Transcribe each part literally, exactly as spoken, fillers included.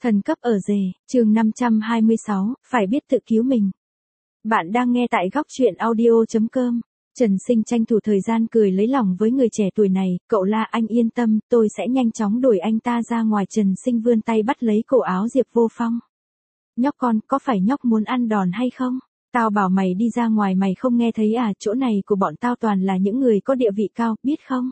Thần cấp ở rể, chương năm trăm hai mươi sáu, phải biết tự cứu mình. Bạn đang nghe tại góc truyện audio chấm com. Trần Sinh tranh thủ thời gian cười lấy lòng với người trẻ tuổi này, cậu La anh yên tâm, tôi sẽ nhanh chóng đuổi anh ta ra ngoài. Trần Sinh vươn tay bắt lấy cổ áo Diệp Vô Phong. Nhóc con, có phải nhóc muốn ăn đòn hay không? Tao bảo mày đi ra ngoài mày không nghe thấy à, chỗ này của bọn tao toàn là những người có địa vị cao, biết không?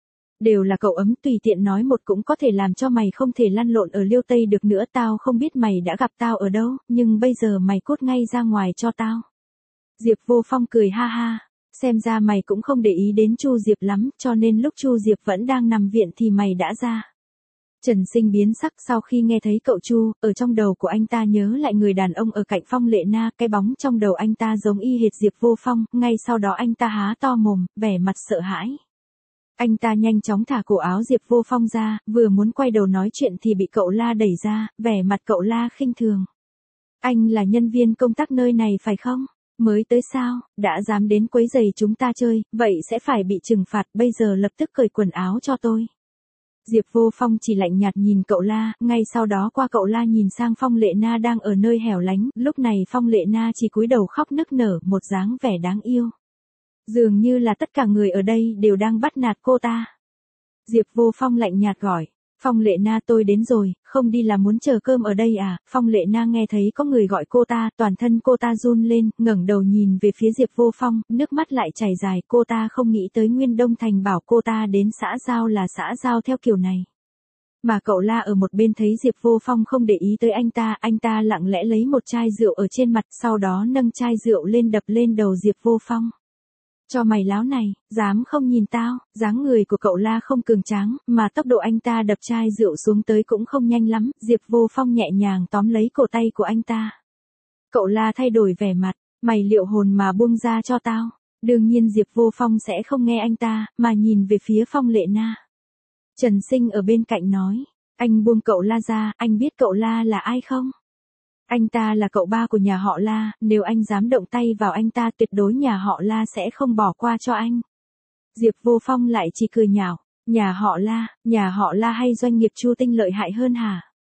Đều là cậu ấm, tùy tiện nói một cũng có thể làm cho mày không thể lăn lộn ở Liêu Tây được nữa. Tao không biết mày đã gặp tao ở đâu, nhưng bây giờ mày cút ngay ra ngoài cho tao. Diệp Vô Phong cười ha ha, xem ra mày cũng không để ý đến Chu Diệp lắm, cho nên lúc Chu Diệp vẫn đang nằm viện thì mày đã ra. Trần Sinh biến sắc sau khi nghe thấy cậu Chu, ở trong đầu của anh ta nhớ lại người đàn ông ở cạnh Phong Lệ Na, cái bóng trong đầu anh ta giống y hệt Diệp Vô Phong, ngay sau đó anh ta há to mồm, vẻ mặt sợ hãi. Anh ta nhanh chóng thả cổ áo Diệp Vô Phong ra, vừa muốn quay đầu nói chuyện thì bị cậu La đẩy ra, vẻ mặt cậu La khinh thường. Anh là nhân viên công tác nơi này phải không? Mới tới sao, đã dám đến quấy rầy chúng ta chơi, vậy sẽ phải bị trừng phạt, bây giờ lập tức cởi quần áo cho tôi. Diệp Vô Phong chỉ lạnh nhạt nhìn cậu La, ngay sau đó qua cậu La nhìn sang Phong Lệ Na đang ở nơi hẻo lánh, lúc này Phong Lệ Na chỉ cúi đầu khóc nức nở, một dáng vẻ đáng yêu. Dường như là tất cả người ở đây đều đang bắt nạt cô ta. Diệp Vô Phong lạnh nhạt gọi, Phong Lệ Na tôi đến rồi, không đi là muốn chờ cơm ở đây à? Phong Lệ Na nghe thấy có người gọi cô ta, toàn thân cô ta run lên, ngẩng đầu nhìn về phía Diệp Vô Phong, nước mắt lại chảy dài, cô ta không nghĩ tới Nguyên Đông Thành bảo cô ta đến xã giao là xã giao theo kiểu này. Mà cậu La ở một bên thấy Diệp Vô Phong không để ý tới anh ta, anh ta lặng lẽ lấy một chai rượu ở trên mặt, sau đó nâng chai rượu lên đập lên đầu Diệp Vô Phong. Cho mày láo này, dám không nhìn tao. Dáng người của cậu La không cường tráng, mà tốc độ anh ta đập chai rượu xuống tới cũng không nhanh lắm. Diệp Vô Phong nhẹ nhàng tóm lấy cổ tay của anh ta. Cậu La thay đổi vẻ mặt, mày liệu hồn mà buông ra cho tao. Đương nhiên Diệp Vô Phong sẽ không nghe anh ta, mà nhìn về phía Phong Lệ Na. Trần Sinh ở bên cạnh nói, anh buông cậu La ra, anh biết cậu La là ai không? Anh ta là cậu ba của nhà họ La, nếu anh dám động tay vào anh ta tuyệt đối nhà họ La sẽ không bỏ qua cho anh. Diệp Vô Phong lại chỉ cười nhạo, nhà họ La, nhà họ La hay doanh nghiệp Chu Tinh lợi hại hơn hả?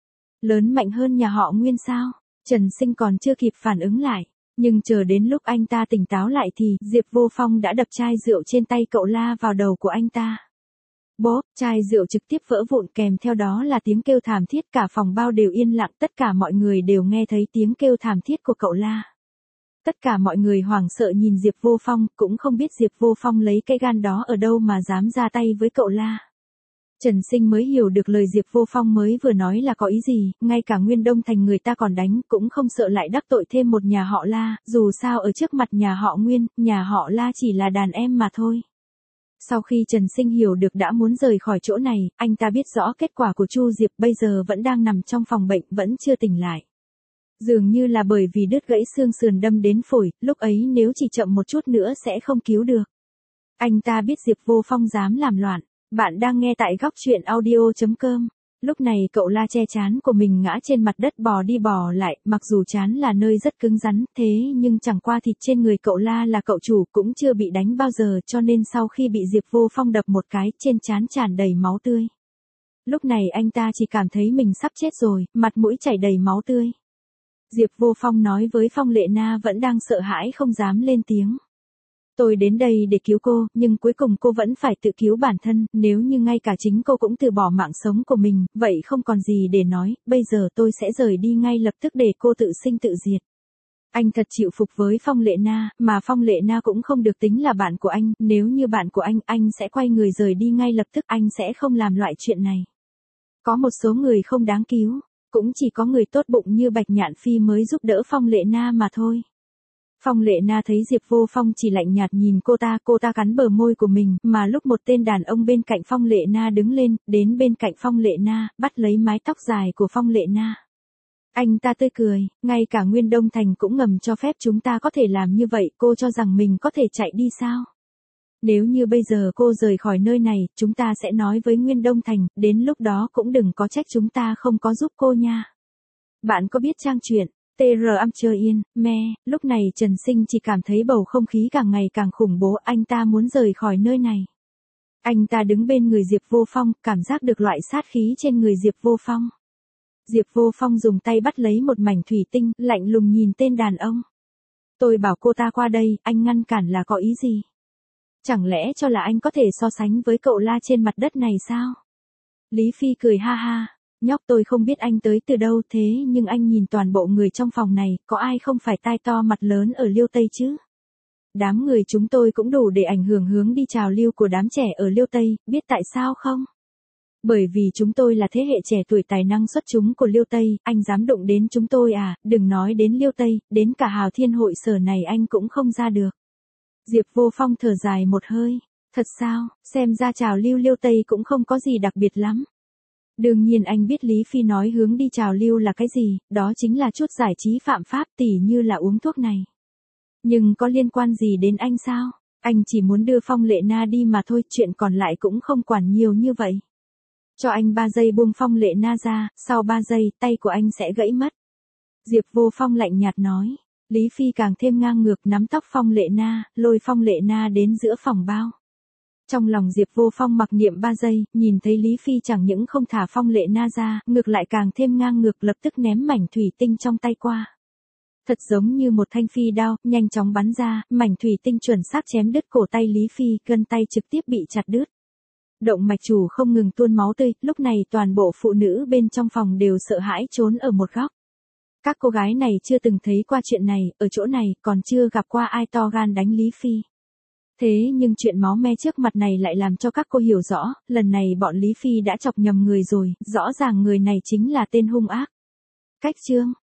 Lớn mạnh hơn nhà họ Nguyên sao? Trần Sinh còn chưa kịp phản ứng lại, nhưng chờ đến lúc anh ta tỉnh táo lại thì Diệp Vô Phong đã đập chai rượu trên tay cậu La vào đầu của anh ta. Bốp, chai rượu trực tiếp vỡ vụn kèm theo đó là tiếng kêu thảm thiết, cả phòng bao đều yên lặng, tất cả mọi người đều nghe thấy tiếng kêu thảm thiết của cậu La. Tất cả mọi người hoảng sợ nhìn Diệp Vô Phong, cũng không biết Diệp Vô Phong lấy cái gan đó ở đâu mà dám ra tay với cậu La. Trần Sinh mới hiểu được lời Diệp Vô Phong mới vừa nói là có ý gì, ngay cả Nguyên Đông Thành người ta còn đánh, cũng không sợ lại đắc tội thêm một nhà họ La, dù sao ở trước mặt nhà họ Nguyên, nhà họ La chỉ là đàn em mà thôi. Sau khi Trần Sinh hiểu được đã muốn rời khỏi chỗ này, anh ta biết rõ kết quả của Chu Diệp bây giờ vẫn đang nằm trong phòng bệnh, vẫn chưa tỉnh lại. Dường như là bởi vì đứt gãy xương sườn đâm đến phổi, lúc ấy nếu chỉ chậm một chút nữa sẽ không cứu được. Anh ta biết Diệp Vô Phong dám làm loạn. Bạn đang nghe tại góc truyện audio chấm com. Lúc này cậu La che trán của mình ngã trên mặt đất bò đi bò lại, mặc dù trán là nơi rất cứng rắn, thế nhưng chẳng qua thịt trên người cậu La là cậu chủ cũng chưa bị đánh bao giờ, cho nên sau khi bị Diệp Vô Phong đập một cái, trên trán tràn đầy máu tươi. Lúc này anh ta chỉ cảm thấy mình sắp chết rồi, mặt mũi chảy đầy máu tươi. Diệp Vô Phong nói với Phong Lệ Na vẫn đang sợ hãi không dám lên tiếng. Tôi đến đây để cứu cô, nhưng cuối cùng cô vẫn phải tự cứu bản thân, nếu như ngay cả chính cô cũng từ bỏ mạng sống của mình, vậy không còn gì để nói, bây giờ tôi sẽ rời đi ngay lập tức để cô tự sinh tự diệt. Anh thật chịu phục với Phong Lệ Na, mà Phong Lệ Na cũng không được tính là bạn của anh, nếu như bạn của anh, anh sẽ quay người rời đi ngay lập tức, anh sẽ không làm loại chuyện này. Có một số người không đáng cứu, cũng chỉ có người tốt bụng như Bạch Nhạn Phi mới giúp đỡ Phong Lệ Na mà thôi. Phong Lệ Na thấy Diệp Vô Phong chỉ lạnh nhạt nhìn cô ta, cô ta cắn bờ môi của mình, mà lúc một tên đàn ông bên cạnh Phong Lệ Na đứng lên, đến bên cạnh Phong Lệ Na, bắt lấy mái tóc dài của Phong Lệ Na. Anh ta tươi cười, ngay cả Nguyên Đông Thành cũng ngầm cho phép chúng ta có thể làm như vậy, cô cho rằng mình có thể chạy đi sao? Nếu như bây giờ cô rời khỏi nơi này, chúng ta sẽ nói với Nguyên Đông Thành, đến lúc đó cũng đừng có trách chúng ta không có giúp cô nha. Bạn có biết trang truyện tê rờ am chơi yên, me, lúc này Trần Sinh chỉ cảm thấy bầu không khí càng ngày càng khủng bố, anh ta muốn rời khỏi nơi này. Anh ta đứng bên người Diệp Vô Phong, cảm giác được loại sát khí trên người Diệp Vô Phong. Diệp Vô Phong dùng tay bắt lấy một mảnh thủy tinh, lạnh lùng nhìn tên đàn ông. Tôi bảo cô ta qua đây, anh ngăn cản là có ý gì? Chẳng lẽ cho là anh có thể so sánh với cậu La trên mặt đất này sao? Lý Phi cười ha ha, nhóc tôi không biết anh tới từ đâu thế nhưng anh nhìn toàn bộ người trong phòng này, có ai không phải tai to mặt lớn ở Liêu Tây chứ? Đám người chúng tôi cũng đủ để ảnh hưởng hướng đi trào lưu của đám trẻ ở Liêu Tây, biết tại sao không? Bởi vì chúng tôi là thế hệ trẻ tuổi tài năng xuất chúng của Liêu Tây, anh dám đụng đến chúng tôi à, đừng nói đến Liêu Tây, đến cả Hào Thiên hội sở này anh cũng không ra được. Diệp Vô Phong thở dài một hơi, thật sao, xem ra trào lưu Liêu Tây cũng không có gì đặc biệt lắm. Đương nhiên anh biết Lý Phi nói hướng đi trào lưu là cái gì, đó chính là chút giải trí phạm pháp tỉ như là uống thuốc này. Nhưng có liên quan gì đến anh sao? Anh chỉ muốn đưa Phong Lệ Na đi mà thôi, chuyện còn lại cũng không quản nhiều như vậy. Cho anh ba giây buông Phong Lệ Na ra, sau ba giây, tay của anh sẽ gãy mất. Diệp Vô Phong lạnh nhạt nói. Lý Phi càng thêm ngang ngược nắm tóc Phong Lệ Na, lôi Phong Lệ Na đến giữa phòng bao. Trong lòng Diệp Vô Phong mặc niệm ba giây, nhìn thấy Lý Phi chẳng những không thả Phong Lệ Na ra, ngược lại càng thêm ngang ngược lập tức ném mảnh thủy tinh trong tay qua. Thật giống như một thanh phi đao, nhanh chóng bắn ra, mảnh thủy tinh chuẩn xác chém đứt cổ tay Lý Phi, gân tay trực tiếp bị chặt đứt. Động mạch chủ không ngừng tuôn máu tươi, lúc này toàn bộ phụ nữ bên trong phòng đều sợ hãi trốn ở một góc. Các cô gái này chưa từng thấy qua chuyện này, ở chỗ này còn chưa gặp qua ai to gan đánh Lý Phi. Thế nhưng chuyện máu me trước mặt này lại làm cho các cô hiểu rõ, lần này bọn Lý Phi đã chọc nhầm người rồi, rõ ràng người này chính là tên hung ác. Cách chương